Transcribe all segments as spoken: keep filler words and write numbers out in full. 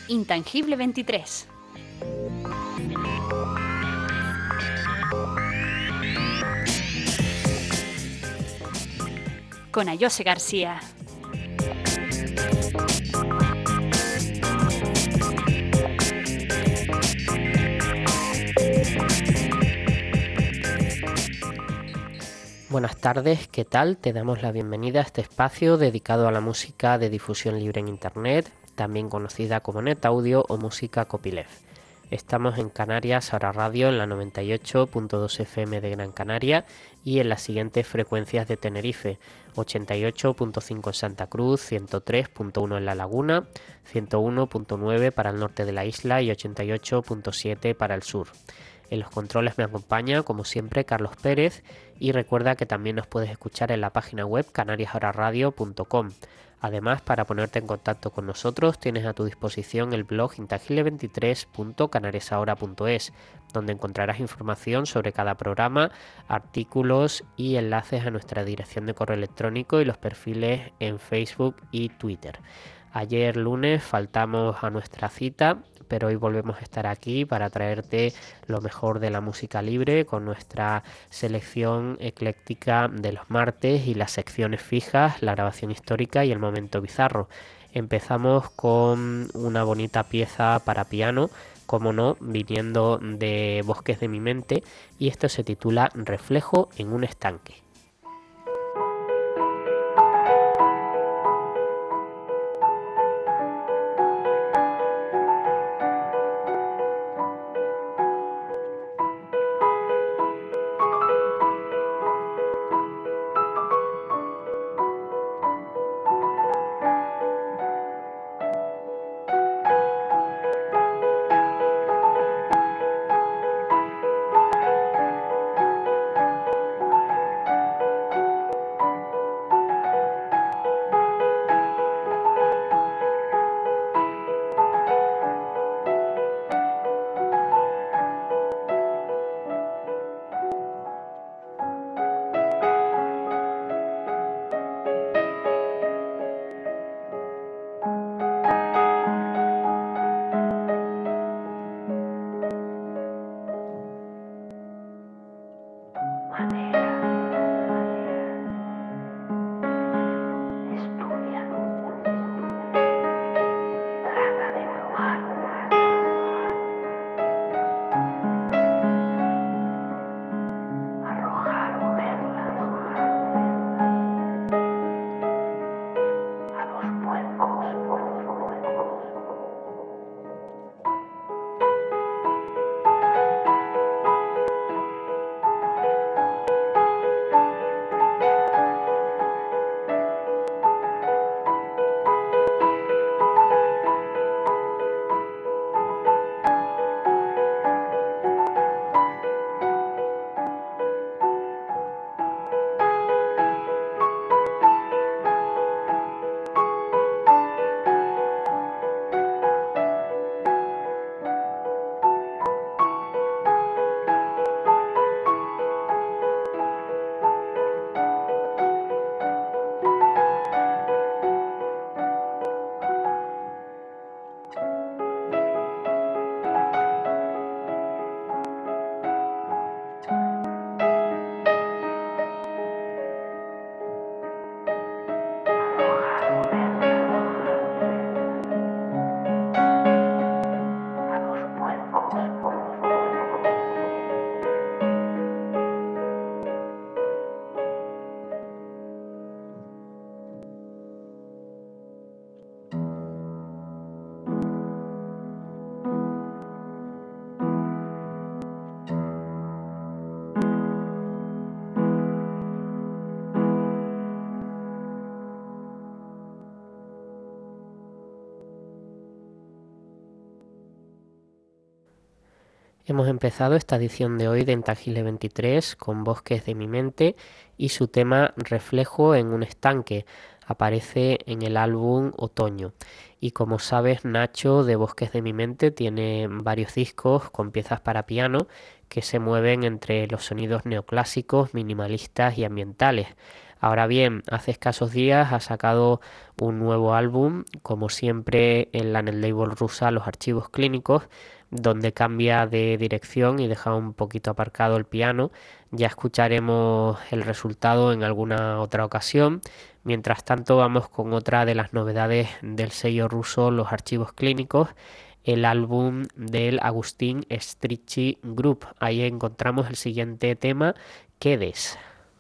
Intangible veintitrés. Con Ayose García. Buenas tardes, ¿qué tal? Te damos la bienvenida a este espacio dedicado a la música de difusión libre en Internet, también conocida como NetAudio o música copyleft. Estamos en Canarias Ahora Radio en la noventa y ocho punto dos F M de Gran Canaria y en las siguientes frecuencias de Tenerife: ochenta y ocho punto cinco en Santa Cruz, ciento tres punto uno en La Laguna, ciento uno punto nueve para el norte de la isla y ochenta y ocho punto siete para el sur. En los controles me acompaña, como siempre, Carlos Pérez, y recuerda que también nos puedes escuchar en la página web canarias ahora radio punto com. Además, para ponerte en contacto con nosotros, tienes a tu disposición el blog intangible veintitrés punto canarias ahora punto es, donde encontrarás información sobre cada programa, artículos y enlaces a nuestra dirección de correo electrónico y los perfiles en Facebook y Twitter. Ayer lunes faltamos a nuestra cita, pero hoy volvemos a estar aquí para traerte lo mejor de la música libre con nuestra selección ecléctica de los martes y las secciones fijas, la grabación histórica y el momento bizarro. Empezamos con una bonita pieza para piano, como no, viniendo de Bosques de mi mente, y esto se titula Reflejo en un estanque. Hemos empezado esta edición de hoy de Intangible veintitrés con Bosques de mi mente y su tema Reflejo en un estanque. Aparece en el álbum Otoño. Y como sabes, Nacho de Bosques de mi mente tiene varios discos con piezas para piano que se mueven entre los sonidos neoclásicos, minimalistas y ambientales. Ahora bien, hace escasos días ha sacado un nuevo álbum, como siempre en la netlabel rusa Los Archivos Clínicos, donde cambia de dirección y deja un poquito aparcado el piano. Ya escucharemos el resultado en alguna otra ocasión. Mientras tanto, vamos con otra de las novedades del sello ruso Los Archivos Clínicos, el álbum del Agustín Strichy Group. Ahí encontramos el siguiente tema, Quedes.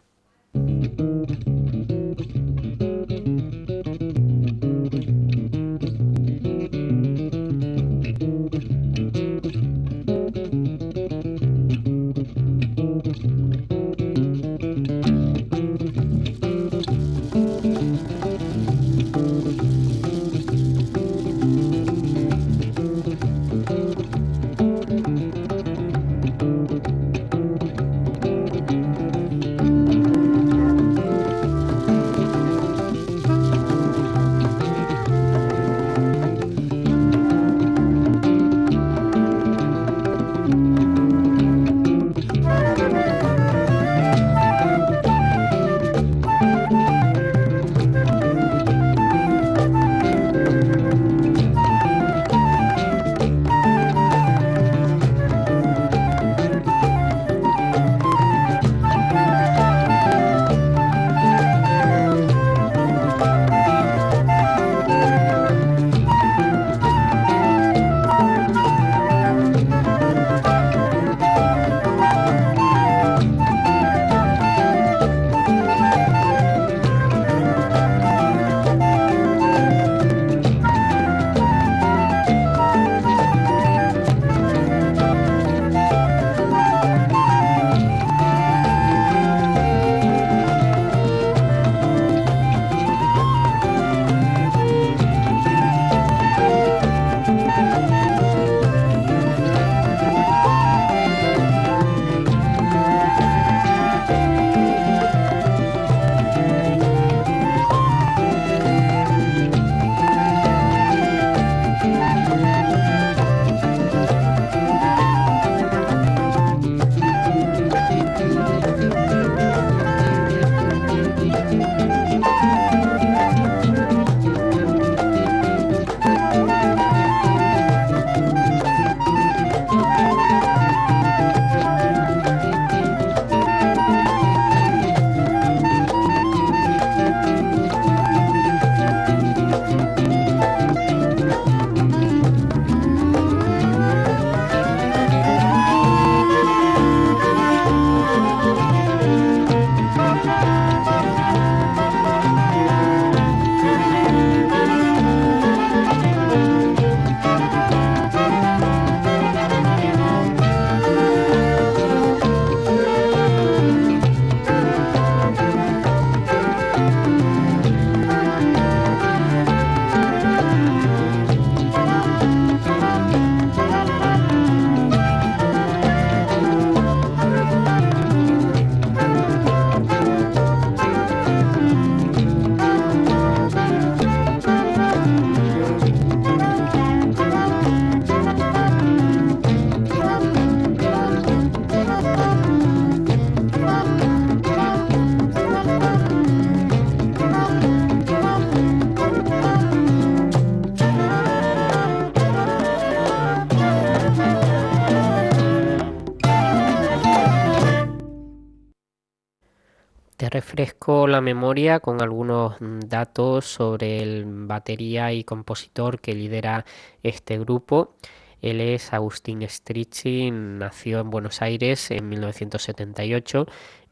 Te refresco la memoria con algunos datos sobre el batería y compositor que lidera este grupo. Él es Agustín Strichy, nació en Buenos Aires en mil novecientos setenta y ocho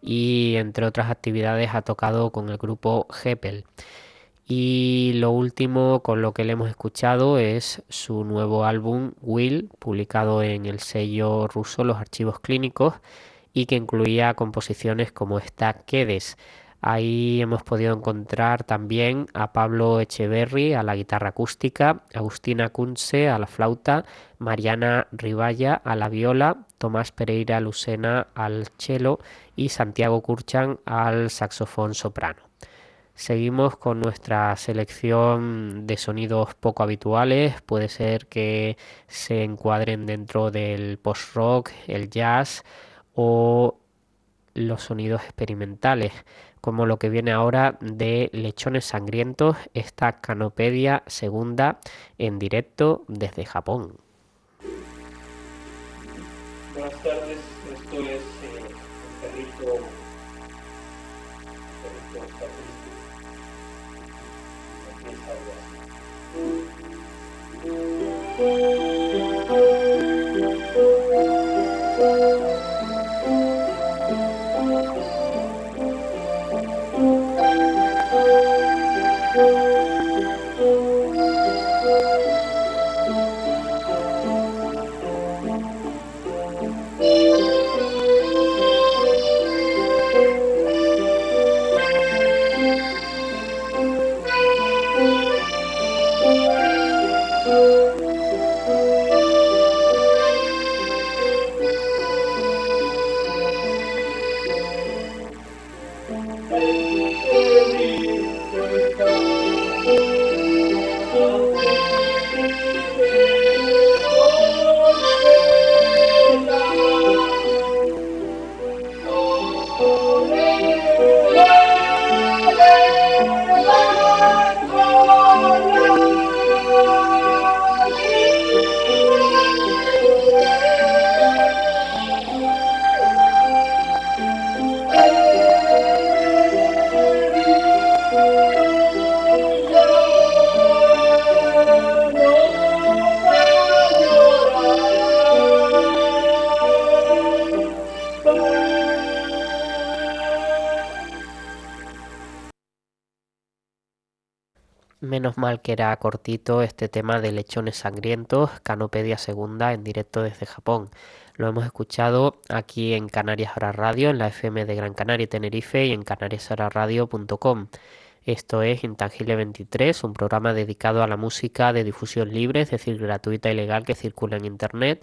y entre otras actividades ha tocado con el grupo Heppel. Y lo último con lo que le hemos escuchado es su nuevo álbum Will, publicado en el sello ruso Los Archivos Clínicos, y que incluía composiciones como esta Quedes. Ahí hemos podido encontrar también a Pablo Echeverry a la guitarra acústica, Agustina Kunze a la flauta, Mariana Riballa a la viola, Tomás Pereira Lucena al cello y Santiago Curchan al saxofón soprano. Seguimos con nuestra selección de sonidos poco habituales, puede ser que se encuadren dentro del post-rock, el jazz o los sonidos experimentales, como lo que viene ahora de Lechones Sangrientos, esta Canopedia segunda en directo desde Japón. Buenas tardes, esto es eh, un perrito, un perrito está triste, empieza algo Menos mal que era cortito este tema de Lechones Sangrientos, Canopedia segunda en directo desde Japón. Lo hemos escuchado aquí en Canarias Ahora Radio, en la F M de Gran Canaria y Tenerife y en canarias ahora radio punto com. Esto es Intangible veintitrés, un programa dedicado a la música de difusión libre, es decir, gratuita y legal que circula en Internet.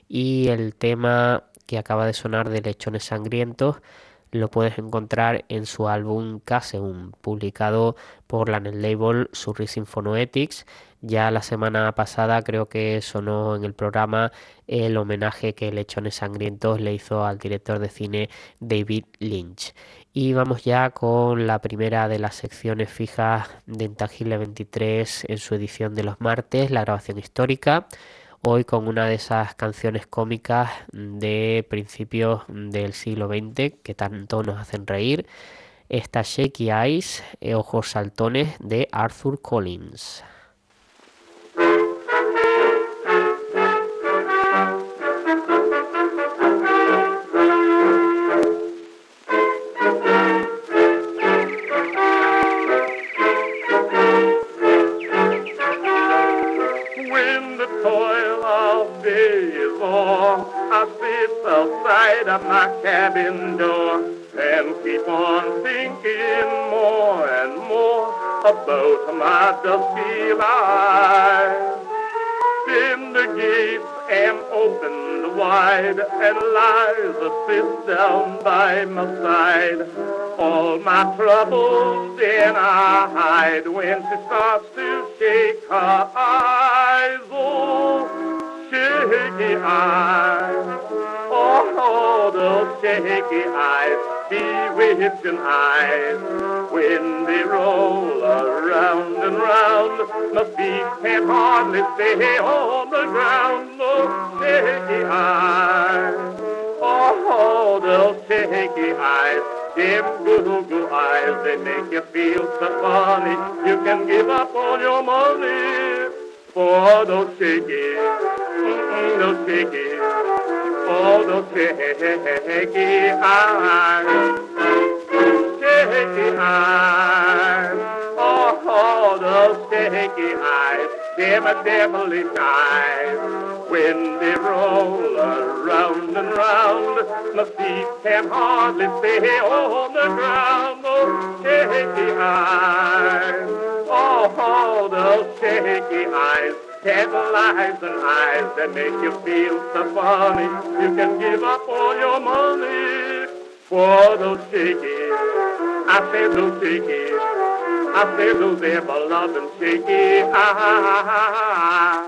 Y el tema que acaba de sonar de Lechones Sangrientos lo puedes encontrar en su álbum Caseum, publicado por la net label Surrising Phonoetics. Ya la semana pasada creo que sonó en el programa el homenaje que Lechones Sangrientos le hizo al director de cine David Lynch. Y vamos ya con la primera de las secciones fijas de Intangible veintitrés en su edición de los martes, la grabación histórica. Hoy con una de esas canciones cómicas de principios del siglo veinte que tanto nos hacen reír. Esta Shaky Eyes, eh, Ojos Saltones, de Arthur Collins. At my cabin door and keep on thinking more and more about my dusky life. Then the gates am opened wide and Liza sits down by my side. All my troubles then I hide when she starts to shake her eyes. Oh, shaky eyes. Oh, those shaky eyes, bewitching eyes, when they roll around and round, my feet can hardly stay on the ground. Those shaky eyes, oh, those shaky eyes, them goo-goo eyes, they make you feel so funny, you can give up all your money for those shaky, mm-mm, those shaky. Oh, those shaky eyes, shaky eyes, oh, those shaky eyes, them a devilish eyes, when they roll around and round, my feet can hardly stay on the ground. Those shaky eyes, oh, those shaky eyes, tantalizing eyes that make you feel so funny. You can give up all your money for those shaky. I say those shaky. I say those ever-loving shaky eyes.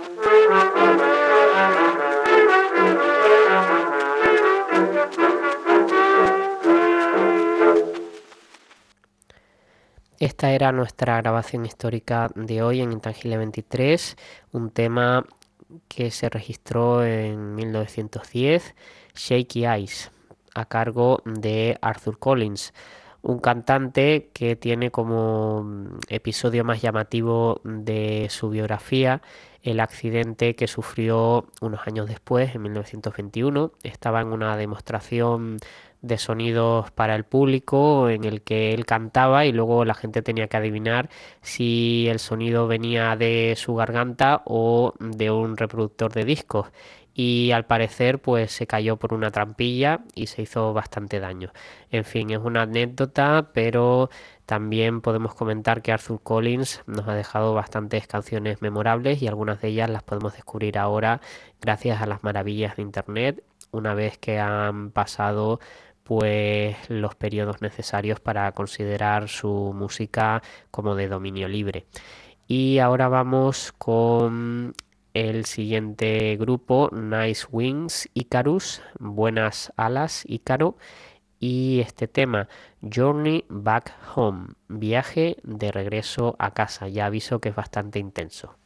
Esta era nuestra grabación histórica de hoy en Intangible veintitrés, un tema que se registró en mil novecientos diez, Shaky Eyes, a cargo de Arthur Collins, un cantante que tiene como episodio más llamativo de su biografía el accidente que sufrió unos años después, en mil novecientos veintiuno. Estaba en una demostración de sonidos para el público en el que él cantaba y luego la gente tenía que adivinar si el sonido venía de su garganta o de un reproductor de discos, y al parecer pues se cayó por una trampilla y se hizo bastante daño. En fin, es una anécdota, pero también podemos comentar que Arthur Collins nos ha dejado bastantes canciones memorables y algunas de ellas las podemos descubrir ahora gracias a las maravillas de internet, una vez que han pasado pues los periodos necesarios para considerar su música como de dominio libre. Y ahora vamos con el siguiente grupo, Nice Wings Icarus, Buenas Alas Ícaro, y este tema, Journey Back Home, viaje de regreso a casa. Ya aviso que es bastante intenso.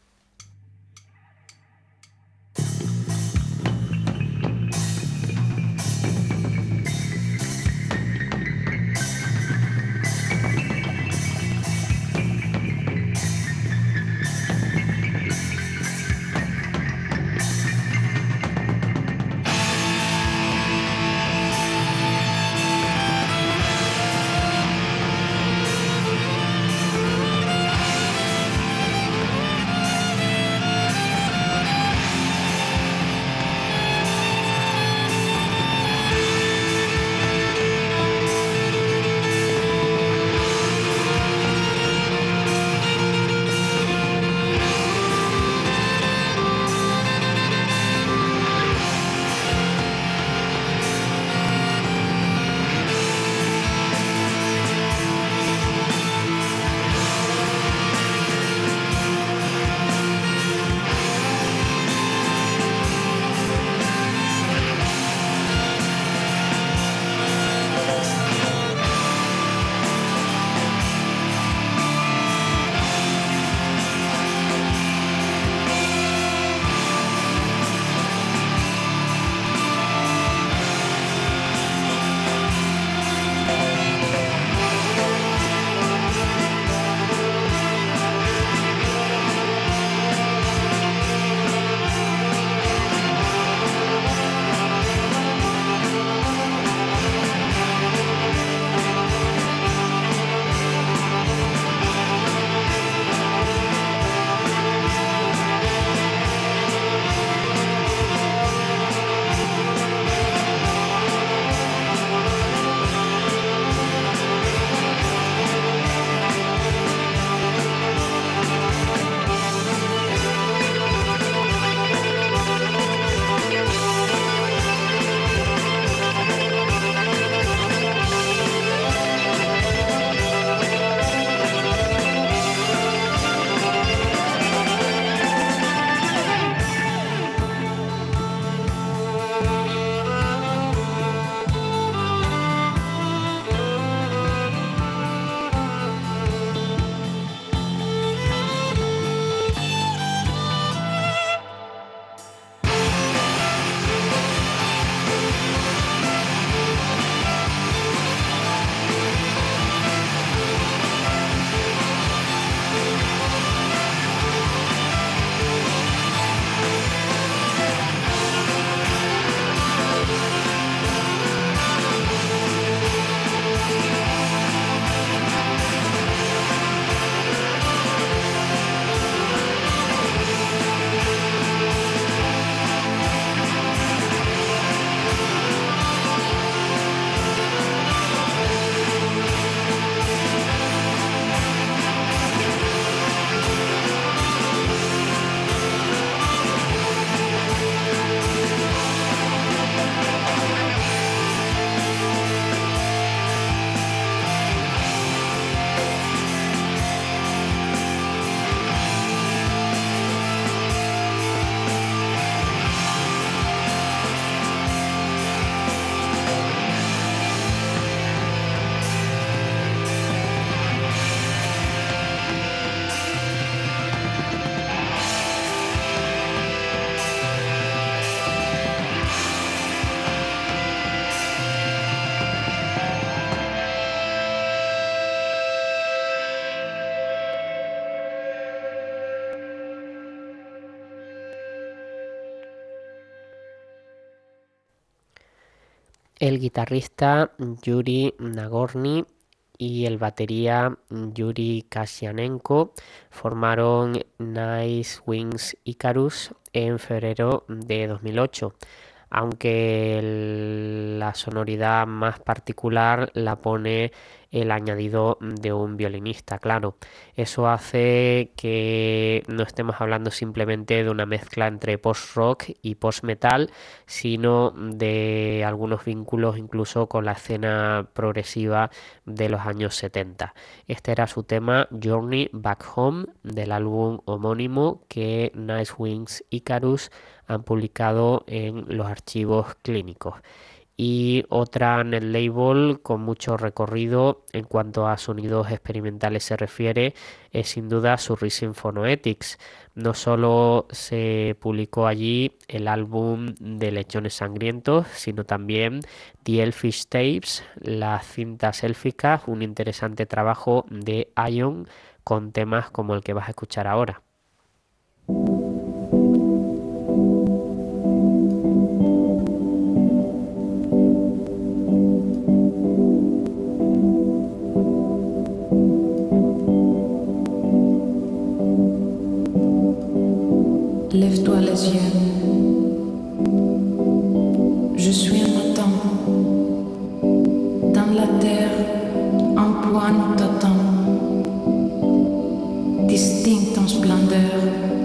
el guitarrista Yuri Nagorny y el batería Yuri Kasyanenko formaron Nice Wings Icarus en febrero de dos mil ocho, aunque el- la sonoridad más particular la pone el añadido de un violinista, claro. Eso hace que no estemos hablando simplemente de una mezcla entre post-rock y post-metal, sino de algunos vínculos incluso con la escena progresiva de los años setenta. Este era su tema Journey Back Home del álbum homónimo que Nice Wings Icarus han publicado en los archivos clínicos. Y otra en el label con mucho recorrido en cuanto a sonidos experimentales se refiere es sin duda Surrising Phonoetics. No solo se publicó allí el álbum de Lechones Sangrientos, sino también The Elfish Tapes, las cintas élficas, un interesante trabajo de Ion con temas como el que vas a escuchar ahora. Lève-toi les yeux. Je suis un matin. Dans la terre, un point t'attend. Distinct en splendeur.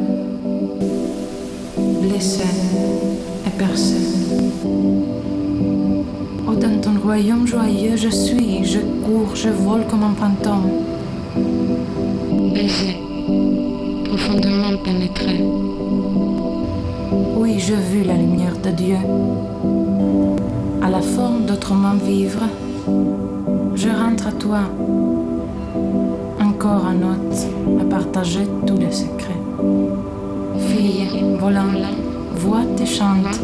Blessé et percé. Oh, dans ton royaume joyeux, je suis. Je cours, je vole comme un fantôme. Baisé, profondément pénétré. Oui, je vis la lumière de Dieu. À la forme d'autrement vivre, je rentre à toi. Encore un autre à partager tous les secrets. Fille, volant, voix te chante.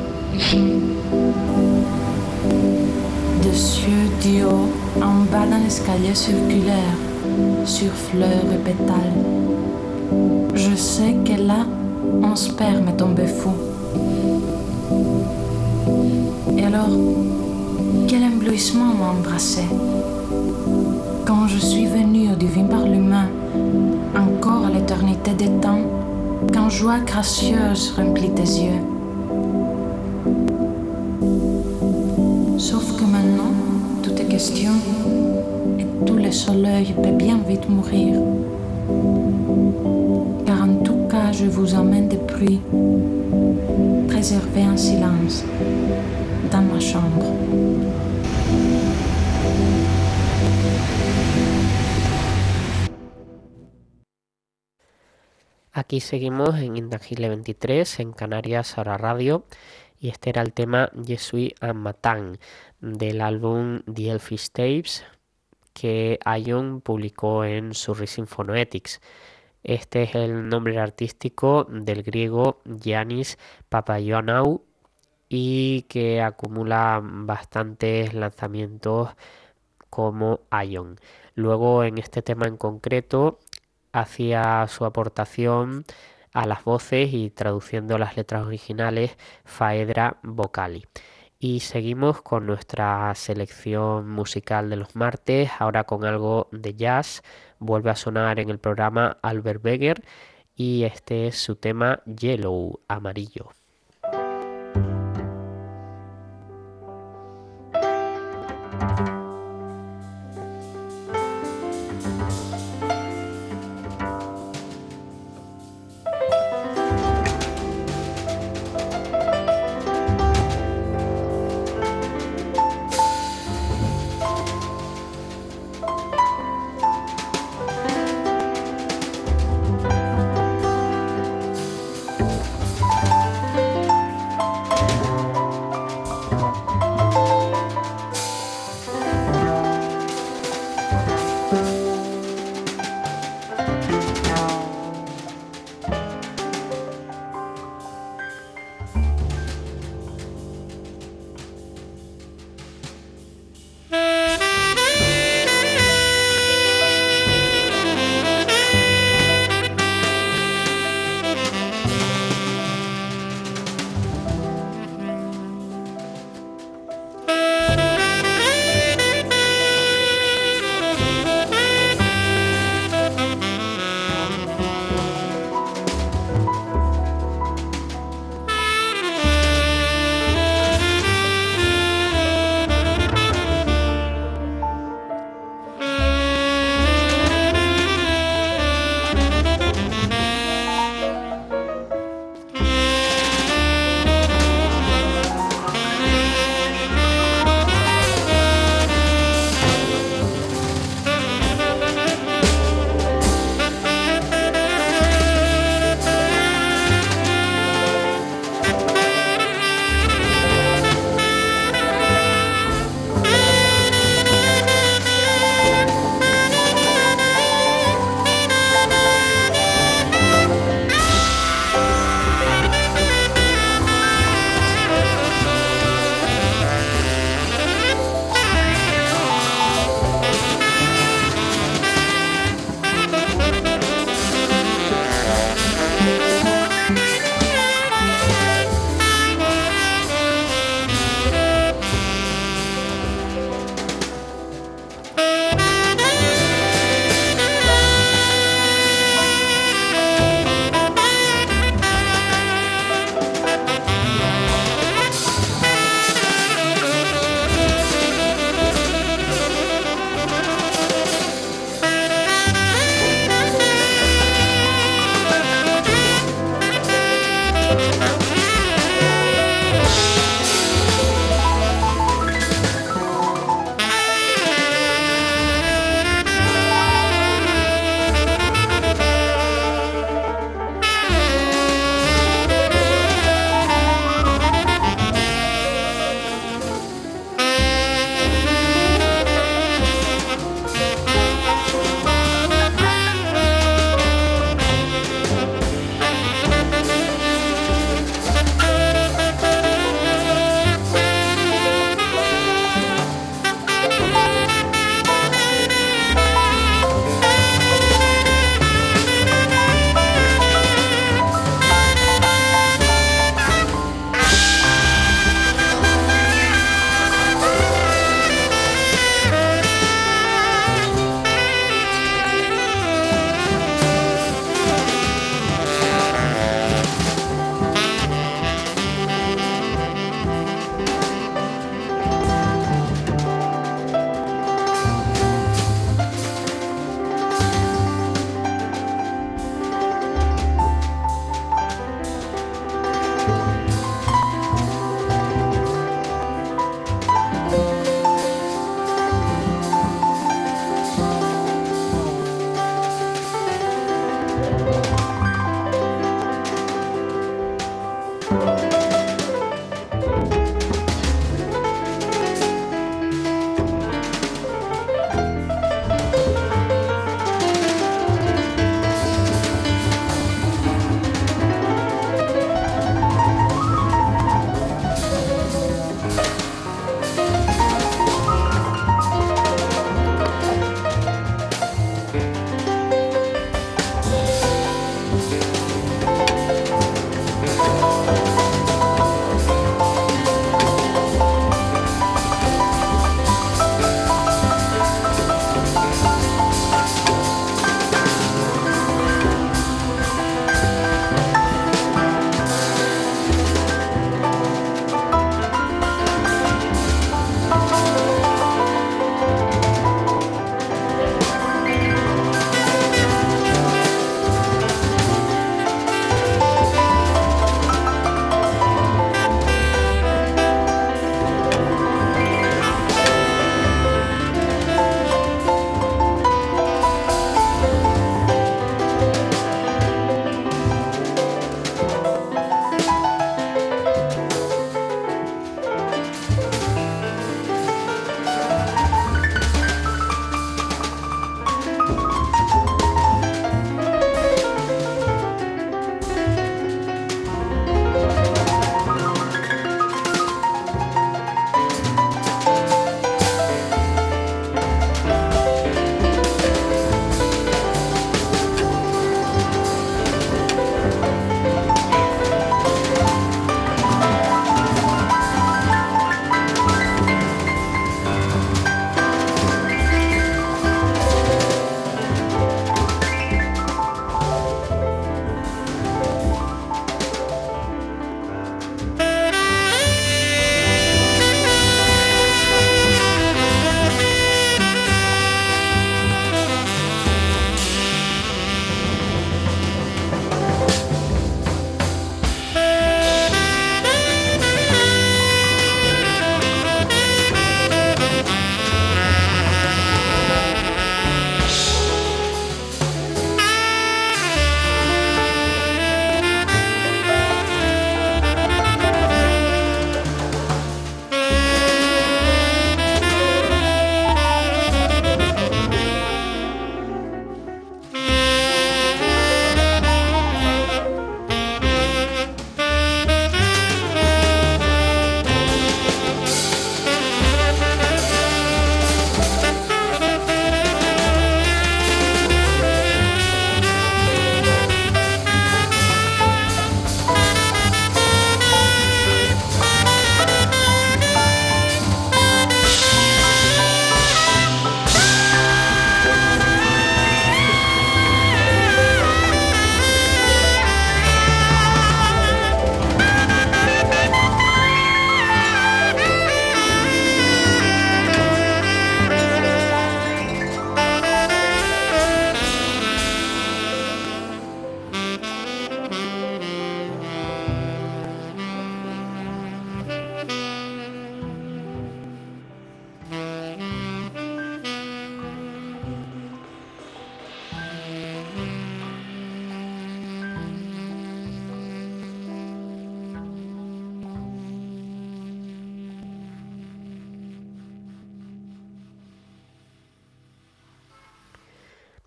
De cieux du haut, en bas dans l'escalier circulaire, sur fleurs et pétales. Je sais que là, mon sperme est tombé fou. Et alors, quel éblouissement m'a embrassé. Quand je suis venue au divin par l'humain, encore à l'éternité des temps, quand joie gracieuse remplit tes yeux. Sauf que maintenant, tout est question, et tout le soleil peut bien vite mourir. Car en tout cas, je vous emmène depuis, préservé en silence, dans ma chambre. Aquí seguimos en Intangible veintitrés, en Canarias Ahora Radio, y este era el tema Je suis un matin del álbum The Elfish Tapes que Ion publicó en Surrising Phonoetics. Este es el nombre artístico del griego Giannis Papaioannou y que acumula bastantes lanzamientos como Ion. Luego en este tema en concreto hacía su aportación a las voces y traduciendo las letras originales Faedra Vocali. Y seguimos con nuestra selección musical de los martes, ahora con algo de jazz. Vuelve a sonar en el programa Albert Beger y este es su tema Yellow, amarillo.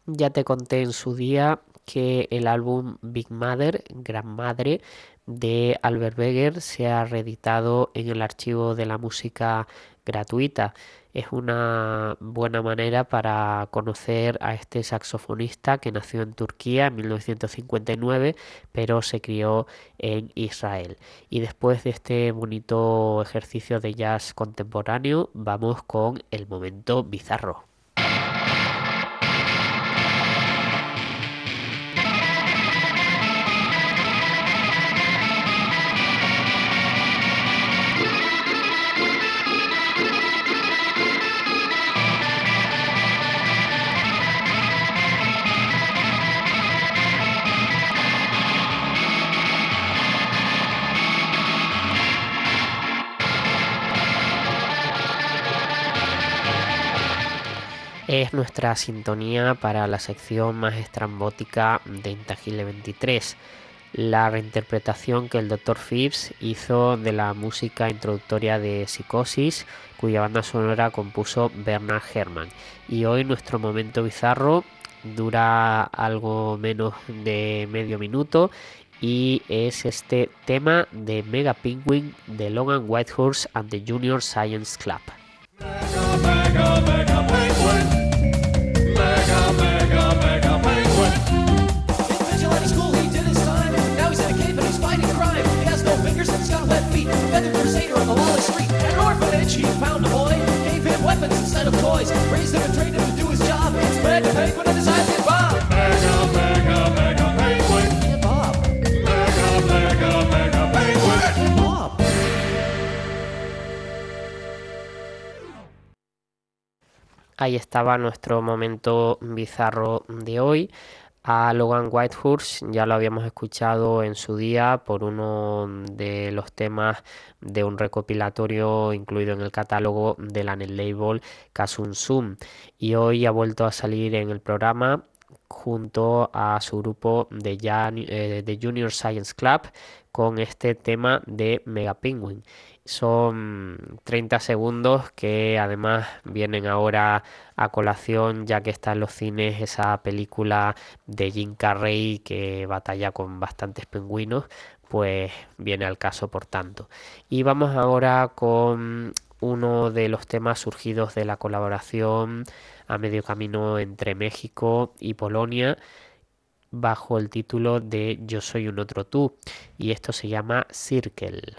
Ya te conté en su día que el álbum Big Mother, Gran Madre, de Albert Berger se ha reeditado en el archivo de la música gratuita. Es una buena manera para conocer a este saxofonista que nació en Turquía en mil novecientos cincuenta y nueve, pero se crió en Israel. Y después de este bonito ejercicio de jazz contemporáneo, vamos con el momento bizarro. Es nuestra sintonía para la sección más estrambótica de Intangible veintitrés, la reinterpretación que el doctor Phipps hizo de la música introductoria de Psicosis, cuya banda sonora compuso Bernard Herrmann. Y hoy nuestro momento bizarro dura algo menos de medio minuto y es este tema de Mega Penguin de Logan Whitehurst and the Junior Science Club. Mega, mega, mega penguin. Mega, mega, mega penguin. In vigilante school he did his time. Now he's in a cave and he's fighting crime. He has no fingers and he's got wet feet. Met a crusader on the Wall Street. At an orphanage he found a boy. Gave him weapons instead of toys. Raised him and trained him to do his job. It's Mega Penguin and his Island Bob. Mega, mega, mega penguin. And Bob. Mega, mega, mega penguin. And Bob. Ahí estaba nuestro momento bizarro de hoy. A Logan Whitehurst ya lo habíamos escuchado en su día por uno de los temas de un recopilatorio incluido en el catálogo de la net label Kasun Sum, y hoy ha vuelto a salir en el programa junto a su grupo de, Jan, eh, de Junior Science Club con este tema de Mega Penguin. Son treinta segundos que además vienen ahora a colación, ya que está en los cines esa película de Jim Carrey que batalla con bastantes pingüinos, pues viene al caso por tanto. Y vamos ahora con uno de los temas surgidos de la colaboración a medio camino entre México y Polonia, bajo el título de Yo soy un otro tú, y esto se llama Circle.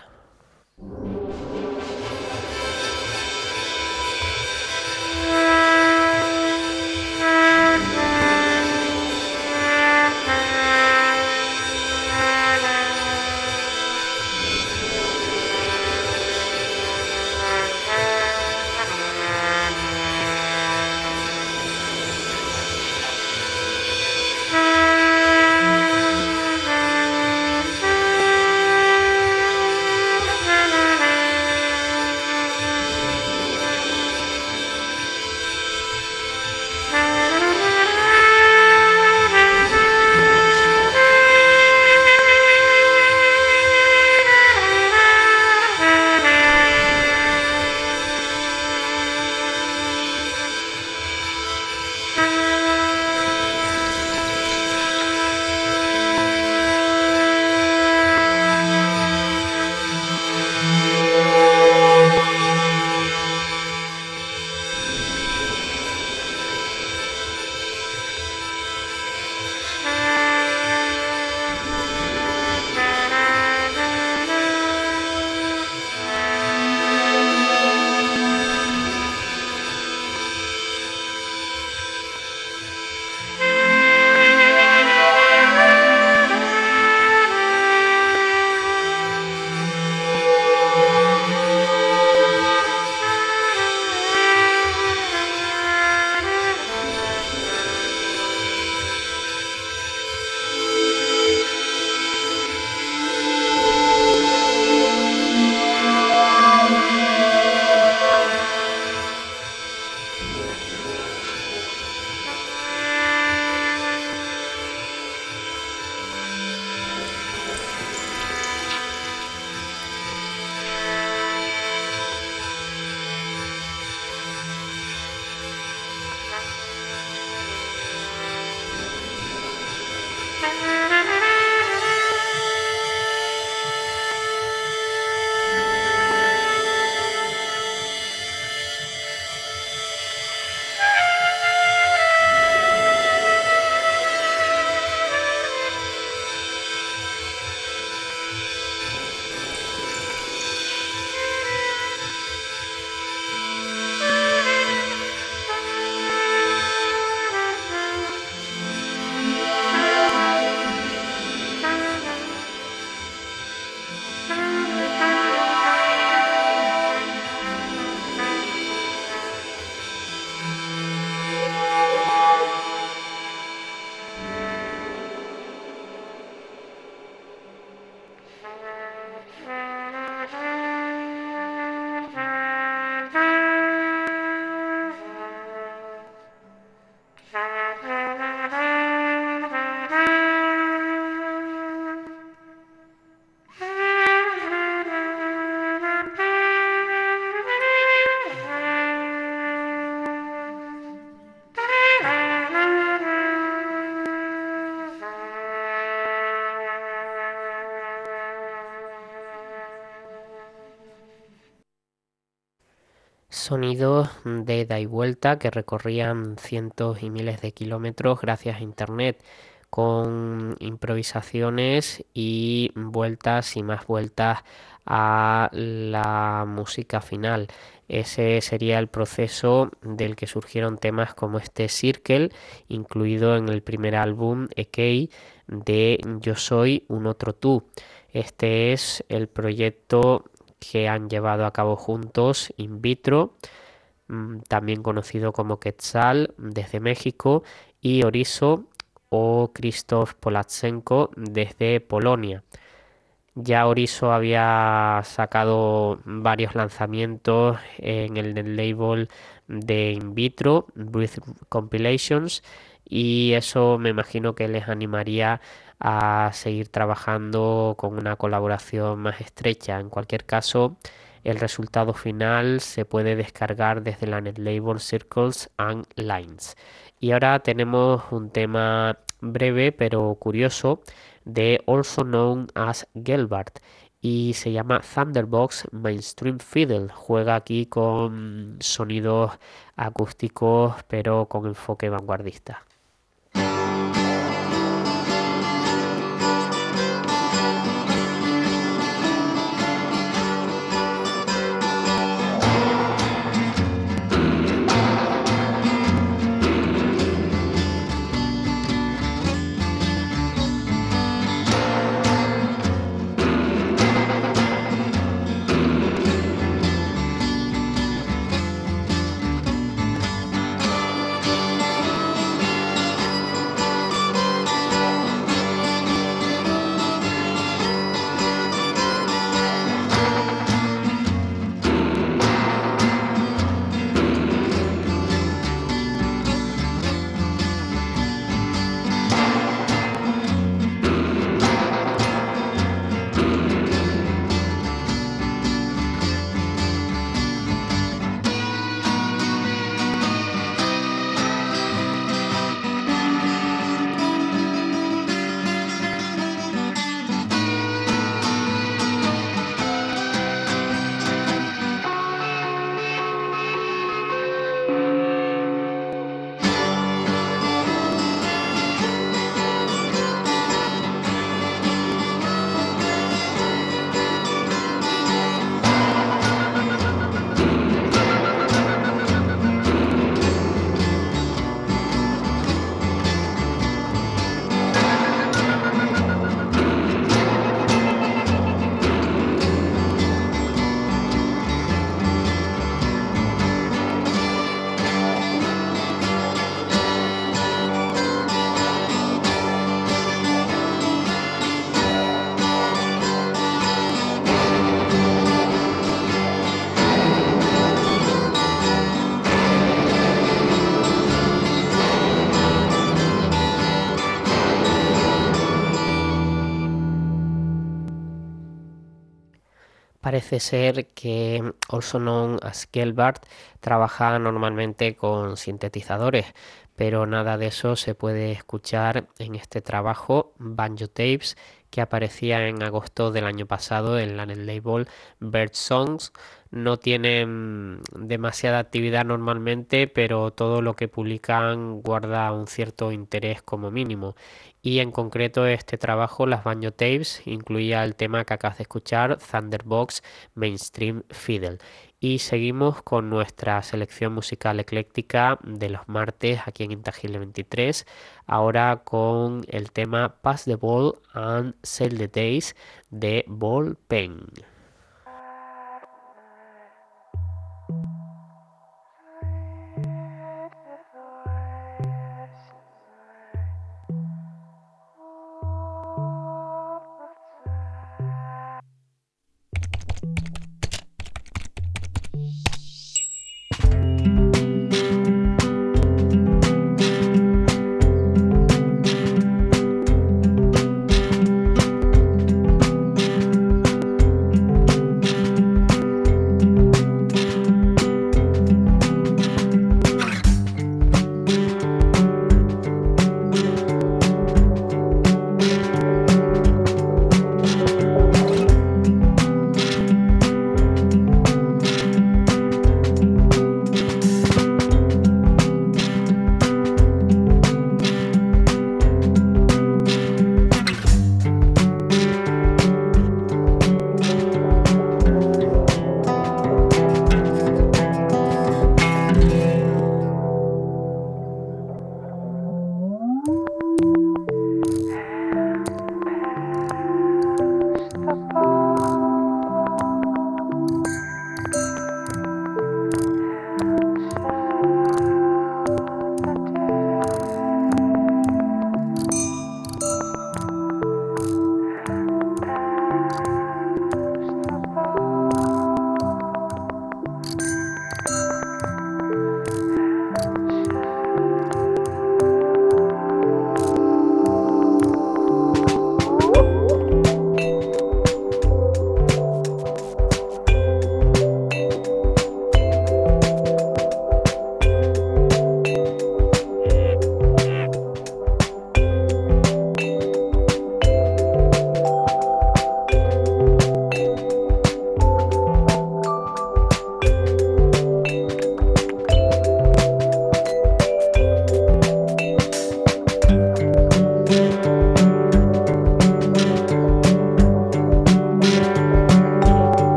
sonidos de ida y vuelta que recorrían cientos y miles de kilómetros gracias a Internet, con improvisaciones y vueltas y más vueltas a la música final. Ese sería el proceso del que surgieron temas como este Circle, incluido en el primer álbum E K de Yo Soy un Otro Tú. Este es el proyecto que han llevado a cabo juntos In Vitro, también conocido como Quetzal desde México, y Orizo o Krzysztof Polatsenko desde Polonia. Ya Orizo había sacado varios lanzamientos en el label de In Vitro, Breath Compilations, y eso me imagino que les animaría a seguir trabajando con una colaboración más estrecha. En cualquier caso, el resultado final se puede descargar desde la netlabel Circles and Lines. Y ahora tenemos un tema breve pero curioso de Also Known as Gelbart y se llama Thunderbox Mainstream Fiddle. Juega aquí con sonidos acústicos pero con enfoque vanguardista. Parece ser que Also Known as Gelbart trabaja normalmente con sintetizadores, pero nada de eso se puede escuchar en este trabajo Banjo Tapes, que aparecía en agosto del año pasado en la netlabel Bird Songs. No tienen demasiada actividad normalmente, pero todo lo que publican guarda un cierto interés como mínimo. Y en concreto este trabajo, las Banjo Tapes, incluía el tema que acabas de escuchar, Thunderbox Mainstream Fiddle. Y seguimos con nuestra selección musical ecléctica de los martes aquí en Intangible veintitrés, ahora con el tema Pass the Ball and Sell the Days de Ball Pen. Thank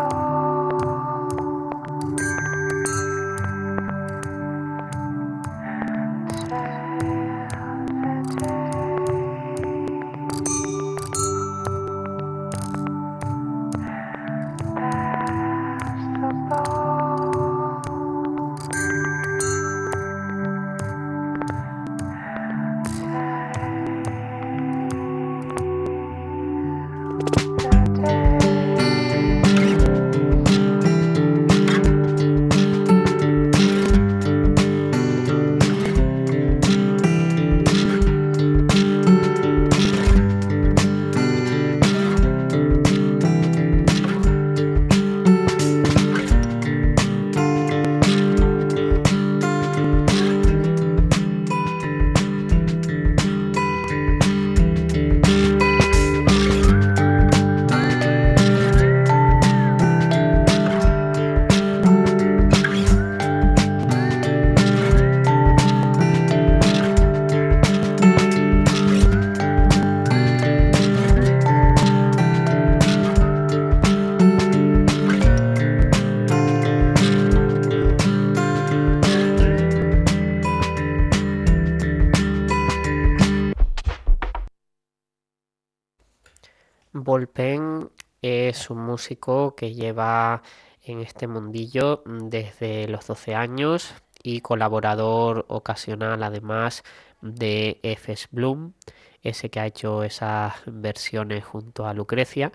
Volpen es un músico que lleva en este mundillo desde los doce años y colaborador ocasional además de F S Bloom, ese que ha hecho esas versiones junto a Lucrecia.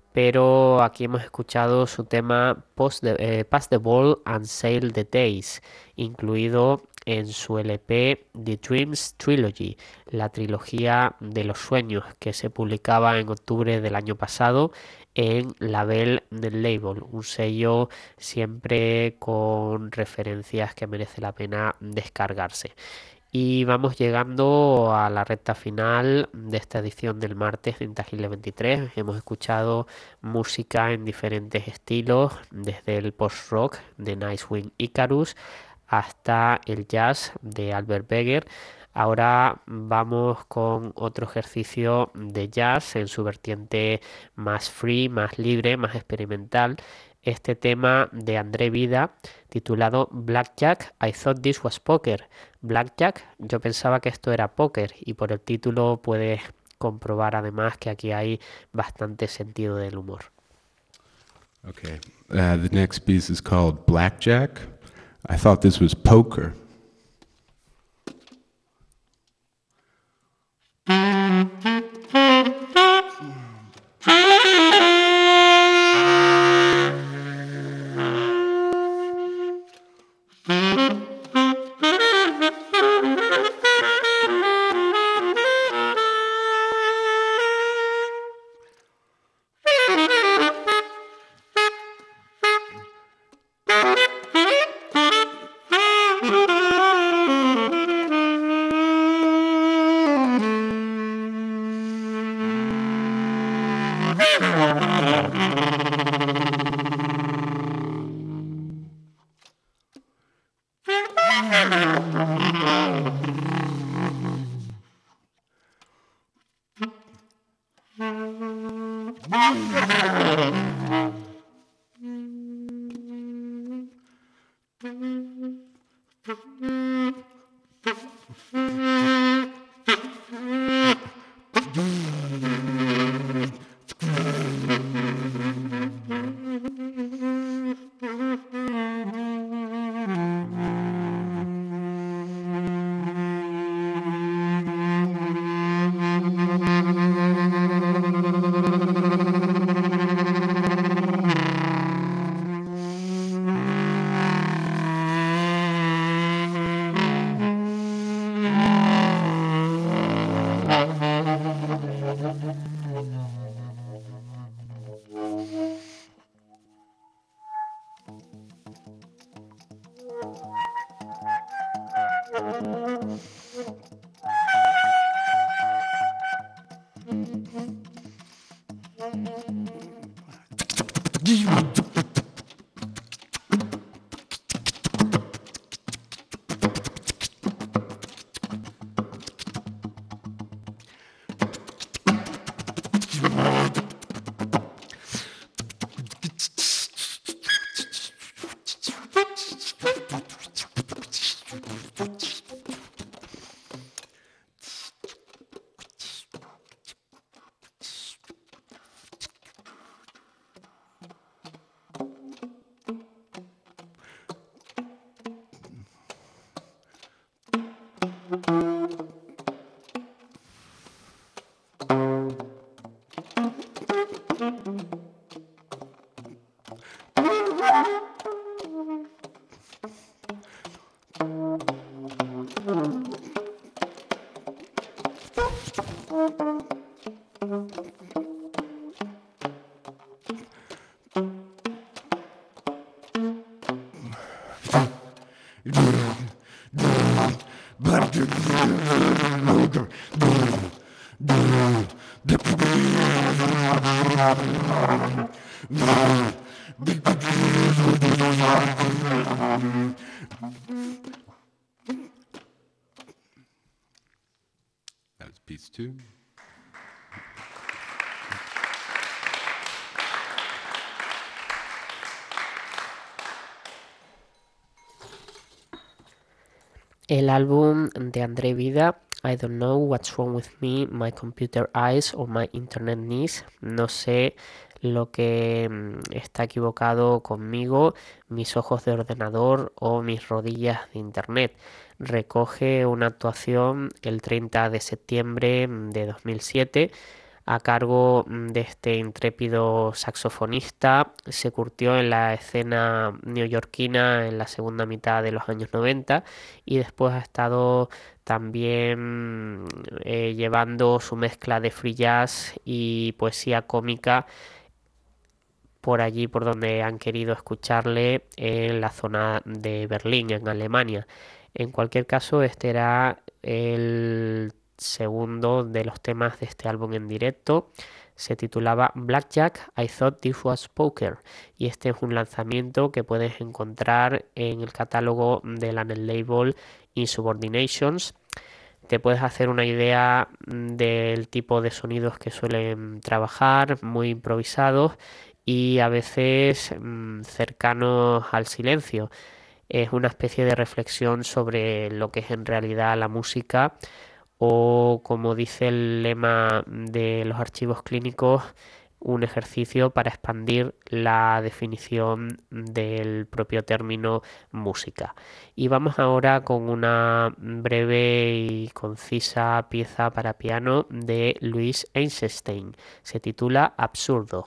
Pero aquí hemos escuchado su tema Post the, eh, Pass the Ball and Sail the Days, incluido en su L P The Dreams Trilogy, la trilogía de los sueños, que se publicaba en octubre del año pasado en Label del Label, un sello siempre con referencias que merece la pena descargarse. Y vamos llegando a la recta final de esta edición del martes de Intangible veintitrés. Hemos escuchado música en diferentes estilos, desde el post-rock de Nightwish Icarus hasta el jazz de Albert Berger. Ahora vamos con otro ejercicio de jazz en su vertiente más free, más libre, más experimental. Este tema de André Vida titulado Blackjack, I Thought This Was Poker. Blackjack, yo pensaba que esto era póker, y por el título puedes comprobar además que aquí hay bastante sentido del humor. Okay, uh, the next piece is called Blackjack. I thought this was poker. That's piece two. El álbum de André Vida, I Don't Know What's Wrong With Me, My Computer Eyes or My Internet Knees. No sé lo que mm, está equivocado conmigo, mis ojos de ordenador o mis rodillas de internet. Recoge una actuación el treinta de septiembre de dos mil siete a cargo de este intrépido saxofonista. Se curtió en la escena neoyorquina en la segunda mitad de los años noventa y después ha estado también eh, llevando su mezcla de free jazz y poesía cómica por allí por donde han querido escucharle en la zona de Berlín, en Alemania. En cualquier caso, este era el segundo de los temas de este álbum en directo. Se titulaba Blackjack, I Thought This Was Poker, y este es un lanzamiento que puedes encontrar en el catálogo de la net label Insubordinations. Te puedes hacer una idea del tipo de sonidos que suelen trabajar, muy improvisados y a veces mmm, cercanos al silencio. Es una especie de reflexión sobre lo que es en realidad la música o, como dice el lema de los archivos clínicos, un ejercicio para expandir la definición del propio término música. Y vamos ahora con una breve y concisa pieza para piano de Louis Eisenstein. Se titula Absurdo.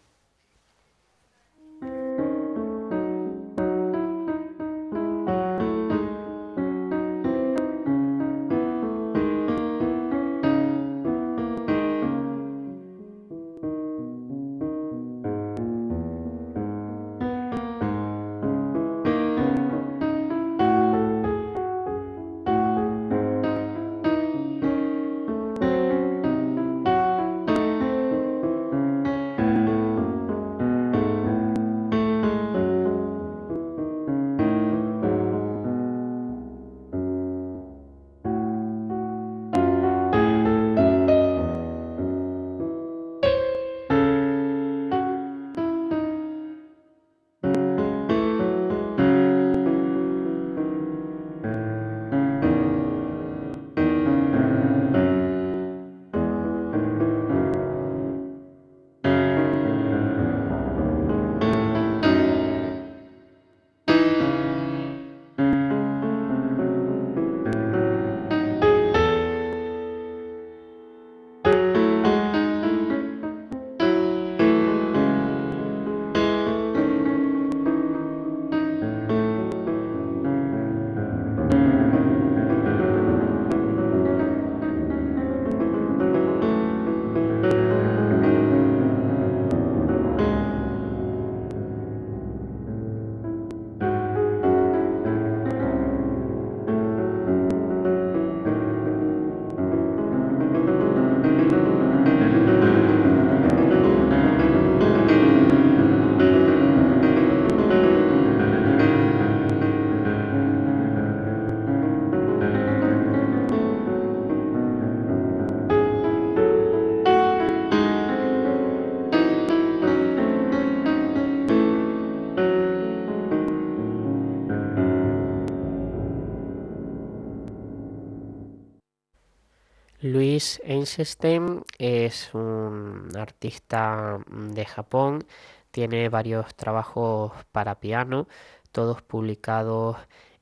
Louis Eisenstein es un artista de Japón, tiene varios trabajos para piano, todos publicados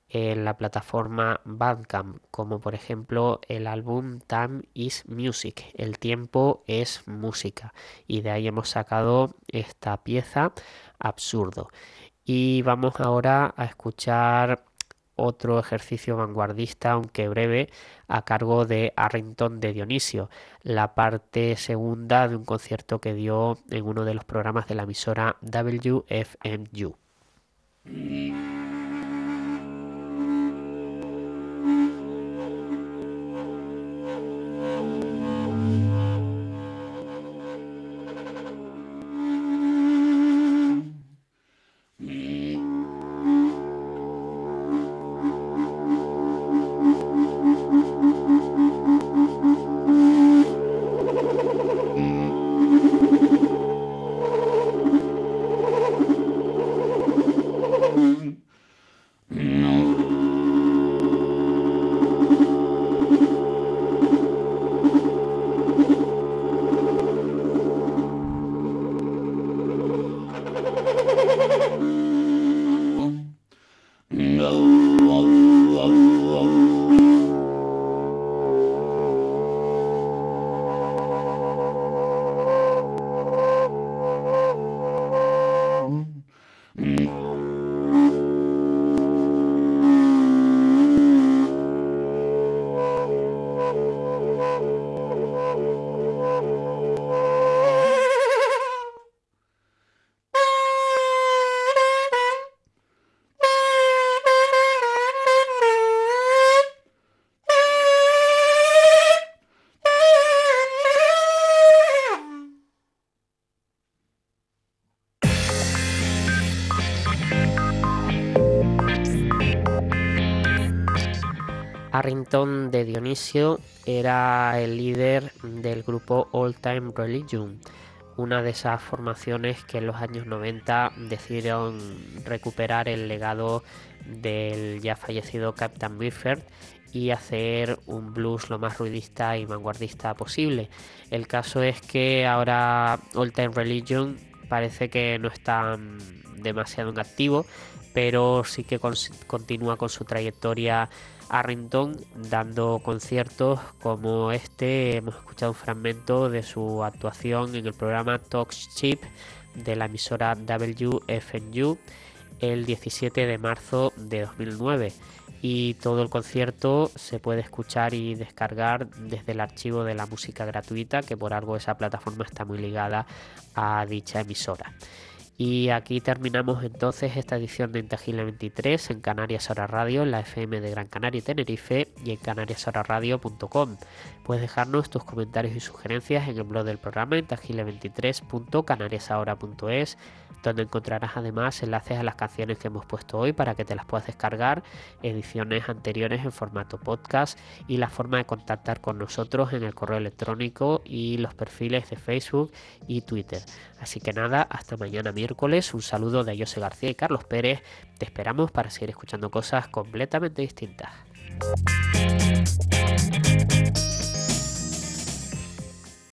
en la plataforma Bandcamp, como por ejemplo el álbum Time is Music, el tiempo es música, y de ahí hemos sacado esta pieza, Absurdo. Y vamos ahora a escuchar otro ejercicio vanguardista, aunque breve, a cargo de Arrington de Dionisio, la parte segunda de un concierto que dio en uno de los programas de la emisora W F M U. Arrington de Dionisio era el líder del grupo Old Time Religion, una de esas formaciones que en los años noventa decidieron recuperar el legado del ya fallecido Captain Beefheart y hacer un blues lo más ruidista y vanguardista posible. El caso es que ahora Old Time Religion parece que no está demasiado en activo, pero sí que con- continúa con su trayectoria Arrington dando conciertos como este. Hemos escuchado un fragmento de su actuación en el programa Talk Ship de la emisora W F M U el diecisiete de marzo de dos mil nueve, y todo el concierto se puede escuchar y descargar desde el archivo de la música gratuita, que por algo esa plataforma está muy ligada a dicha emisora. Y aquí terminamos entonces esta edición de Intangible veintitrés en Canarias Ahora Radio, en la F M de Gran Canaria y Tenerife y en canarias ahora radio punto com. Puedes dejarnos tus comentarios y sugerencias en el blog del programa intangible veintitrés punto canarias ahora punto es, donde encontrarás además enlaces a las canciones que hemos puesto hoy para que te las puedas descargar, ediciones anteriores en formato podcast y la forma de contactar con nosotros en el correo electrónico y los perfiles de Facebook y Twitter. Así que nada, hasta mañana miércoles. Un saludo de José García y Carlos Pérez. Te esperamos para seguir escuchando cosas completamente distintas.